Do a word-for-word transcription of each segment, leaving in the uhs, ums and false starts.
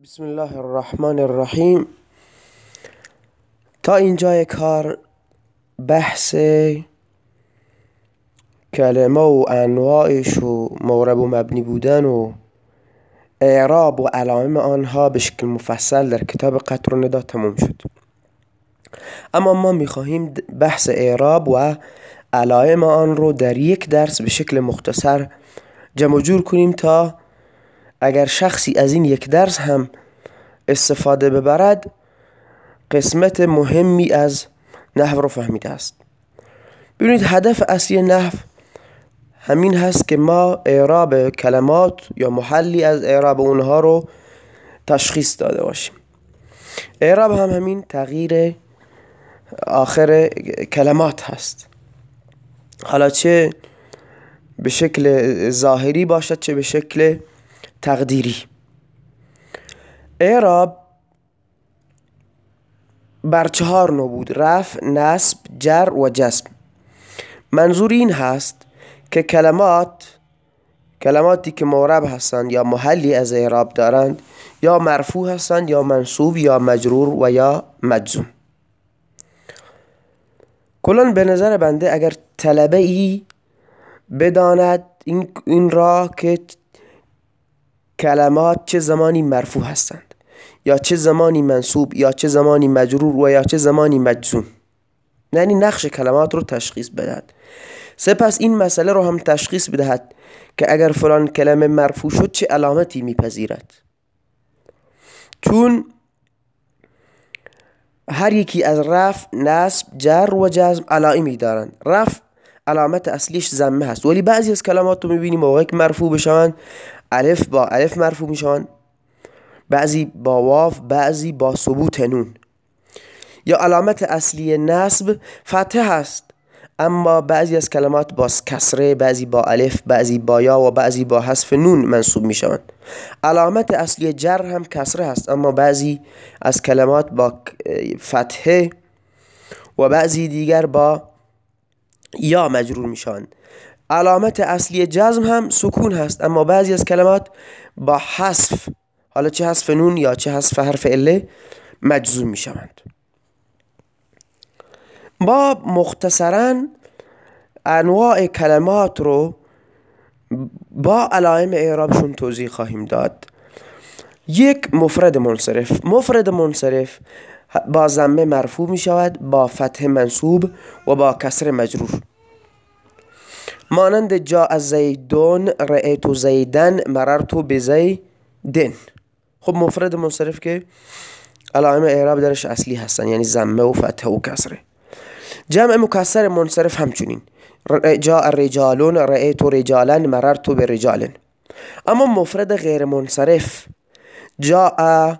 بسم الله الرحمن الرحیم. تا اینجای کار بحث کلمه و انواعش و معرب و مبنی بودن و اعراب و علائم آنها به شکل مفصل در کتاب قطر و ندا تموم شد. اما ما میخواهیم بحث اعراب و علائم آن رو در یک درس به شکل مختصر جمع جور کنیم تا اگر شخصی از این یک درس هم استفاده ببرد قسمت مهمی از نحو رو فهمیده است. ببینید هدف اصلی نحو همین هست که ما اعراب کلمات یا محلی از اعراب اونها رو تشخیص داده باشیم. اعراب هم همین تغییر آخر کلمات هست، حالا چه به شکل ظاهری باشد چه به شکل تقدیری. اعراب بر چهار نوع بود: رفع، نصب، جر و جزم. منظور این هست که کلمات کلماتی که معرب هستند یا محلی از اعراب دارند یا مرفوع هستند یا منصوب یا مجرور و یا مجزوم. کلان به نظر بنده اگر طلبه ای بداند این, این را که کلمات چه زمانی مرفوع هستند یا چه زمانی منصوب یا چه زمانی مجرور و یا چه زمانی مجزوم، یعنی نقش کلمات رو تشخیص بدهد. سپس این مسئله رو هم تشخیص بدهد که اگر فلان کلمه مرفوع شد چه علامتی میپذیرد، چون هر یکی از رفع، نصب، جر و جزم علائمی دارند. رفع علامت اصلیش ضمه هست، ولی بعضی از کلمات رو میبینیم موقعی که مرفوع بشوند الف با الف مرفوع میشوند، بعضی با واو، بعضی با ثبوت نون. یا علامت اصلی نصب فتحه هست، اما بعضی از کلمات با کسره، بعضی با الف، بعضی با یا و بعضی با حذف نون منصوب میشوند. علامت اصلی جر هم کسره هست، اما بعضی از کلمات با فتحه و بعضی دیگر با یا مجرور میشوند. علامت اصلی جزم هم سکون هست، اما بعضی از کلمات با حذف، حالا چه حذف نون یا چه حذف حرف عله، مجزوم میشوند. با مختصراً انواع کلمات رو با علائم اعرابشون توضیح خواهیم داد. یک، مفرد منصرف. مفرد منصرف با ضمه مرفوع می شود، با فتح منصوب و با کسر مجرور. مانند جاء زیدون، رأیت زیدن، مررت بزیدن. خب مفرد منصرف که علائم اعراب درش اصلی هستن، یعنی ضمه و فتح و کسره. جمع مکسر منصرف همچنین: جاء رجالون، رأیت رجالا، مررت برجال. اما مفرد غیر منصرف: جاء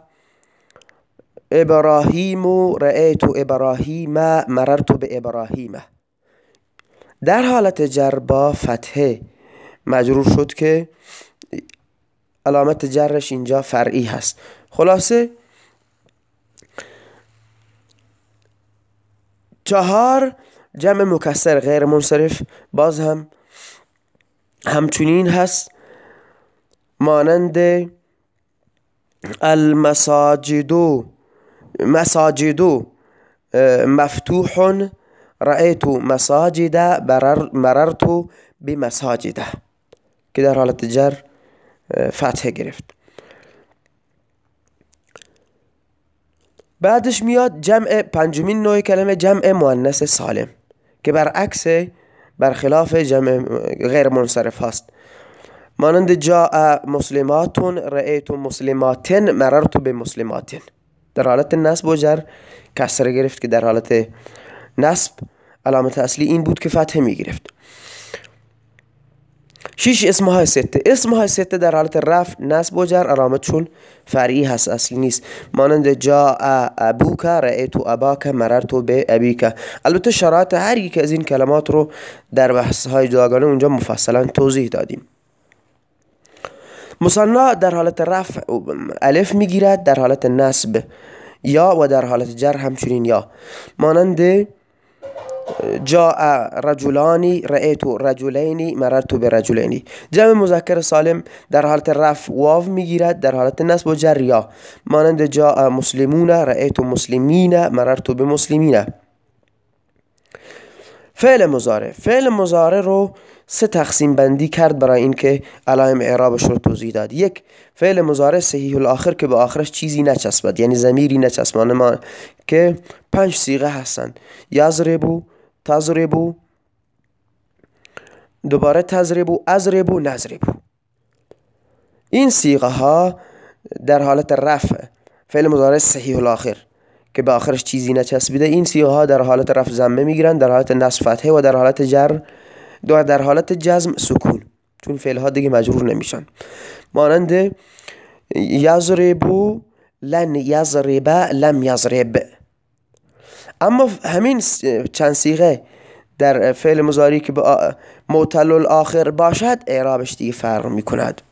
ابراهیم، رأیت ابراهیم، مررت بابراهیم. در حالت جر با فتحه مجرور شد که علامت جرش اینجا فرعی هست. خلاصه چهار، جمع مکسر غیر منصرف باز هم همچنین هست، مانند المساجد، مساجد مفتوح، رأیت مساجد، مررت بمساجد، که در حالت جر فتحه گرفت. بعدش میاد جمع پنجمین نوع کلمه، جمع مؤنث سالم، که برعکس برخلاف جمع غیر منصرف هست. مانند جاء مسلماتون، رأیت مسلماتن، مررت بمسلماتن. در حالت نصب و جر کسره گرفت، که در حالت نصب علامت اصلی این بود که فتحه می گرفت. شش، اسمهای سته. اسمهای سته در حالت رفع، نصب و جر علامتشون فرعی هست، اصلی نیست. مانند جاء ابوک، رأیت اباک، مررت بابیک. البته شرایط هر یک از این کلمات رو در بحث‌های جداگانه اونجا مفصلا توضیح دادیم. مثنا در حالت رفع الف میگیرد، در حالت نصب یا و در حالت جر همچنین یا. مانند جاء رجلانی رأیت رجلینی مررت برجلینی. جمع مذکر سالم در حالت رفع واو میگیرد، در حالت نصب و جر یا، مانند جاء مسلمون رأیت مسلمین مررت بمسلمین. فعل مضارع فعل مضارع رو سه تقسیم بندی کرد برای اینکه علائم اعرابش رو توضیح داد. یک، فعل مضارع صحیح الاخر که به آخرش چیزی نچسبد، یعنی ضمیری نچسبانه، ما که پنج صیغه هستند: یضربو، تضربو، دوباره تضربو، اضربو، نضربو. این صیغه ها در حالت رفع فعل مضارع صحیح الاخر که به آخرش چیزی نچسبیده، این صیغه ها در حالت رفع ضمه میگیرن، در حالت نصب فتحه و در حالت جر دو در حالت جزم سکون، چون فعل ها دیگه مجرور نمیشن. مانند یضربو، لن یضرب، لم یضرب. اما همین چند صیغه در فعل مضارعی که به معتل الاخر باشد اعرابش دیگه فرق میکند.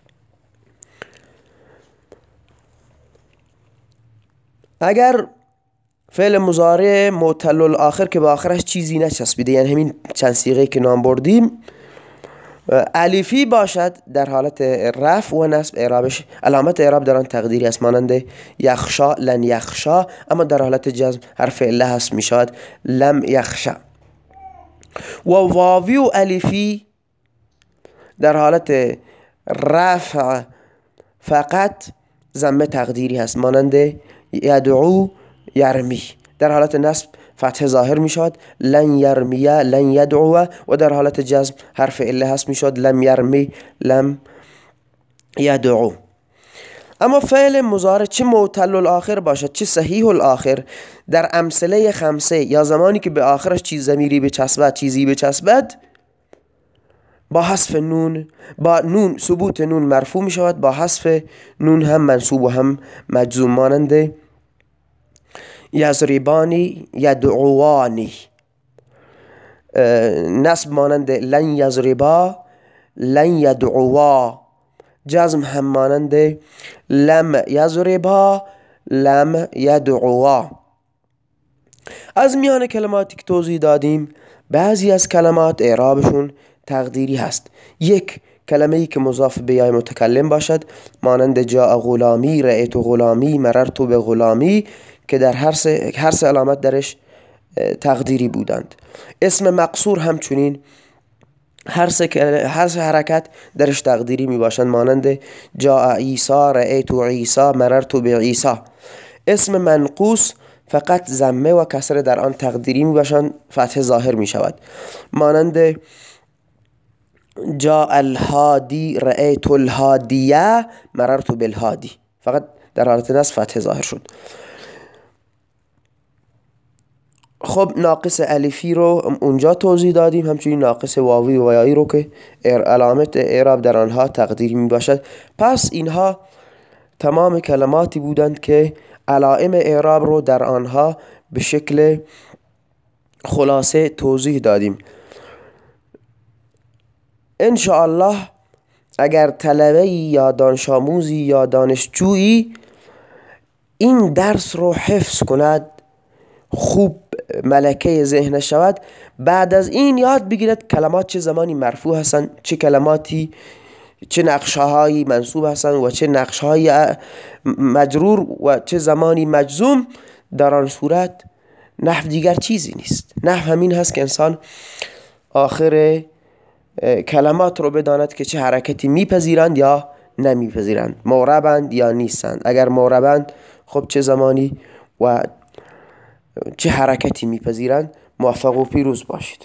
اگر فعل مضارع معتل الاخر که به آخرش چیزی نچسبیده، یعنی همین چند صیغه که نام بردیم، الفی باشد، در حالت رفع و نصب اعرابش علامت اعراب در آن تقدیری است، مانند یخشا، لن یخشا. اما در حالت جزم حرف عله هست، میشود لم یخشا. و واوی و الفی در حالت رفع فقط ضمه تقدیری هست، مانند یدعو، یرمی. در حالت نصب فتح ظاهر می شود لن یرمی، لن یدعو. و در حالت جزم حرف عله هست، می شود لم یرمی، لم یدعو. اما فعل مضارع چه معتل الاخر باشد چه صحیح الاخر، در امثله خمسه یا زمانی که به آخرش چیز ضمیری بچسبد، چیزی بچسبد، با حذف نون، با نون ثبوت نون مرفوع می شود، با حذف نون هم منصوب و هم مجزوم، مانند یضربانی، یدعوانی. نصب مانند لن یضربا، لن یدعوا. جزم هم مانند لم یضربا، لم یدعوا. از میان کلماتی که توضیح دادیم، بعضی از کلمات اعرابشون تقدیری هست. یک، کلمه ای که مضاف به یای متکلم باشد، مانند جاء غلامی، رأیت غلامی، مررت به غلامی، که در هر سه هر سه علامت درش تقدیری بودند. اسم مقصور همچنین هر سه هر سه حرکت درش تقدیری می باشند، مانند جاء عیسی، رأیت عیسی، مررت به عیسی. اسم منقوص فقط ضمه و کسره در آن تقدیری می باشند، فتح ظاهر می شود، مانند جاء الهادی، رأیت الهادیه، مررت بالهادی. فقط در حالت نصب فتح ظاهر شد. خب ناقص الفی رو اونجا توضیح دادیم، همچنین ناقص واوی و یایی رو که علامت اعراب در آنها تقدیری می باشد. پس اینها تمام کلماتی بودند که علائم اعراب رو در آنها به شکل خلاصه توضیح دادیم. انشاءالله اگر طلبه یا دانش آموزی یا دانشجویی این درس رو حفظ کند، خوب ملکه ذهن شود، بعد از این یاد بگیرد کلمات چه زمانی مرفوع هستند، چه کلماتی چه نقشه‌هایی منصوب هستند و چه نقشه‌هایی مجرور و چه زمانی مجزوم. در آن صورت نحو دیگر چیزی نیست. نحو همین هست که انسان آخر کلمات رو بداند که چه حرکتی میپذیرند یا نمیپذیرند، معربند یا نیستند. اگر معربند خب چه زمانی و چه حرکتی میپذیرند. موفق و پیروز باشید.